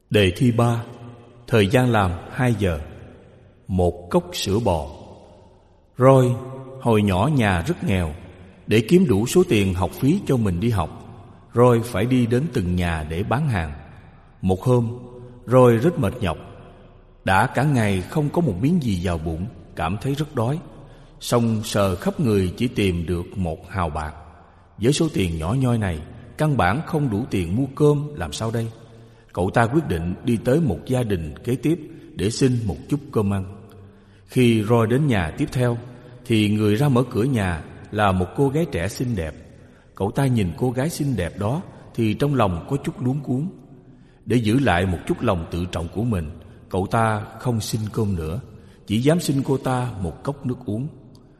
Đề thi 3. Thời gian làm 2 giờ. Một cốc sữa bò. Roy hồi nhỏ nhà rất nghèo. Để kiếm đủ số tiền học phí cho mình đi học, Roy phải đi đến từng nhà để bán hàng. Một hôm, Roy rất mệt nhọc. Đã cả ngày không có một miếng gì vào bụng, cảm thấy rất đói. Xong sờ khắp người chỉ tìm được 1 hào bạc. Với số tiền nhỏ nhoi này, căn bản không đủ tiền mua cơm, làm sao đây? Cậu ta quyết định đi tới một gia đình kế tiếp để xin một chút cơm ăn. Khi Roy đến nhà tiếp theo, thì người ra mở cửa nhà là một cô gái trẻ xinh đẹp. Cậu ta nhìn cô gái xinh đẹp đó thì trong lòng có chút luống cuống. Để giữ lại một chút lòng tự trọng của mình, cậu ta không xin cơm nữa, chỉ dám xin cô ta một cốc nước uống.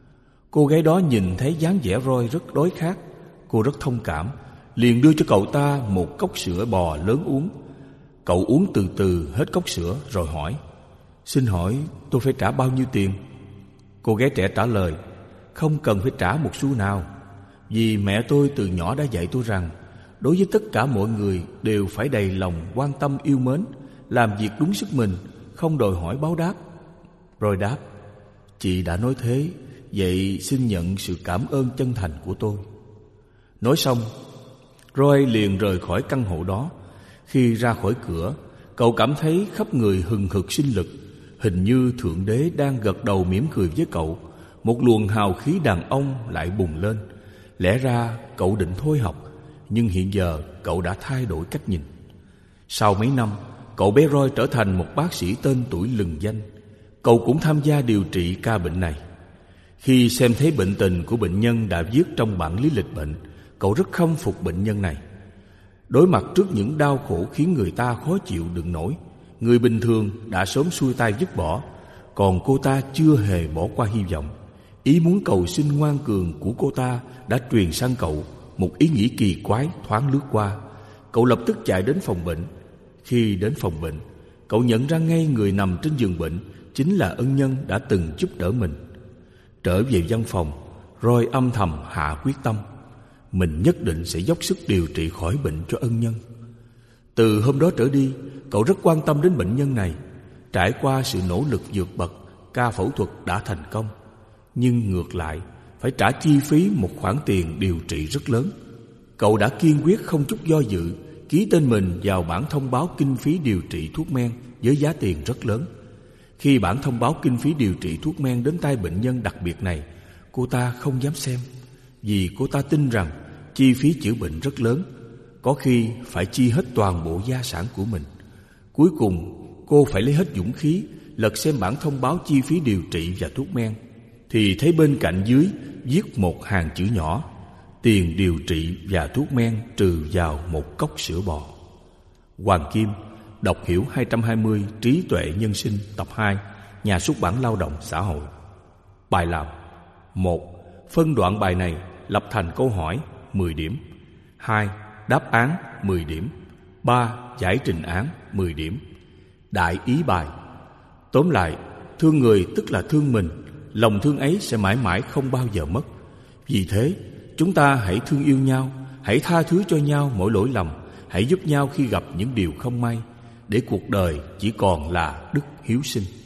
Cô gái đó nhìn thấy dáng vẻ Roy rất đói khát, cô rất thông cảm, liền đưa cho cậu ta một cốc sữa bò lớn uống. Cậu uống từ từ hết cốc sữa rồi hỏi: "Xin hỏi tôi phải trả bao nhiêu tiền?" Cô gái trẻ trả lời: "Không cần phải trả một xu nào, vì mẹ tôi từ nhỏ đã dạy tôi rằng đối với tất cả mọi người đều phải đầy lòng quan tâm yêu mến, làm việc đúng sức mình, không đòi hỏi báo đáp." Rồi đáp: "Chị đã nói thế, vậy xin nhận sự cảm ơn chân thành của tôi." Nói xong, Roy liền rời khỏi căn hộ đó. Khi ra khỏi cửa, cậu cảm thấy khắp người hừng hực sinh lực. Hình như Thượng Đế đang gật đầu mỉm cười với cậu. Một luồng hào khí đàn ông lại bùng lên. Lẽ ra cậu định thôi học, nhưng hiện giờ cậu đã thay đổi cách nhìn. Sau mấy năm, cậu bé Roy trở thành một bác sĩ tên tuổi lừng danh. Cậu cũng tham gia điều trị ca bệnh này. Khi xem thấy bệnh tình của bệnh nhân đã viết trong bản lý lịch bệnh, cậu rất khâm phục bệnh nhân này. Đối mặt trước những đau khổ khiến người ta khó chịu đựng nổi, người bình thường đã sớm xuôi tay dứt bỏ, còn cô ta chưa hề bỏ qua hy vọng. Ý muốn cầu xin ngoan cường của cô ta đã truyền sang cậu. Một ý nghĩ kỳ quái thoáng lướt qua. Cậu lập tức chạy đến phòng bệnh. Khi đến phòng bệnh, cậu nhận ra ngay người nằm trên giường bệnh chính là ân nhân đã từng giúp đỡ mình. Trở về văn phòng, Roy âm thầm hạ quyết tâm: mình nhất định sẽ dốc sức điều trị khỏi bệnh cho ân nhân. Từ hôm đó trở đi, cậu rất quan tâm đến bệnh nhân này. Trải qua sự nỗ lực vượt bậc, ca phẫu thuật đã thành công. Nhưng ngược lại, phải trả chi phí một khoản tiền điều trị rất lớn. Cậu đã kiên quyết không chút do dự ký tên mình vào bản thông báo kinh phí điều trị thuốc men với giá tiền rất lớn. Khi bản thông báo kinh phí điều trị thuốc men đến tay bệnh nhân đặc biệt này, cô ta không dám xem, vì cô ta tin rằng chi phí chữa bệnh rất lớn, có khi phải chi hết toàn bộ gia sản của mình. Cuối cùng, cô phải lấy hết dũng khí lật xem bản thông báo chi phí điều trị và thuốc men, thì thấy bên cạnh dưới viết một hàng chữ nhỏ: tiền điều trị và thuốc men trừ vào một cốc sữa bò. Hoàng Kim, đọc hiểu 220, trí tuệ nhân sinh, tập 2, nhà xuất bản Lao động Xã hội. Bài làm: 1. Phân đoạn bài này lập thành câu hỏi 10 điểm. 2. Đáp án 10 điểm. 3. Giải trình án 10 điểm. Đại ý bài: tóm lại, thương người tức là thương mình. Lòng thương ấy sẽ mãi mãi không bao giờ mất. Vì thế, chúng ta hãy thương yêu nhau, hãy tha thứ cho nhau mỗi lỗi lầm, hãy giúp nhau khi gặp những điều không may, để cuộc đời chỉ còn là đức hiếu sinh.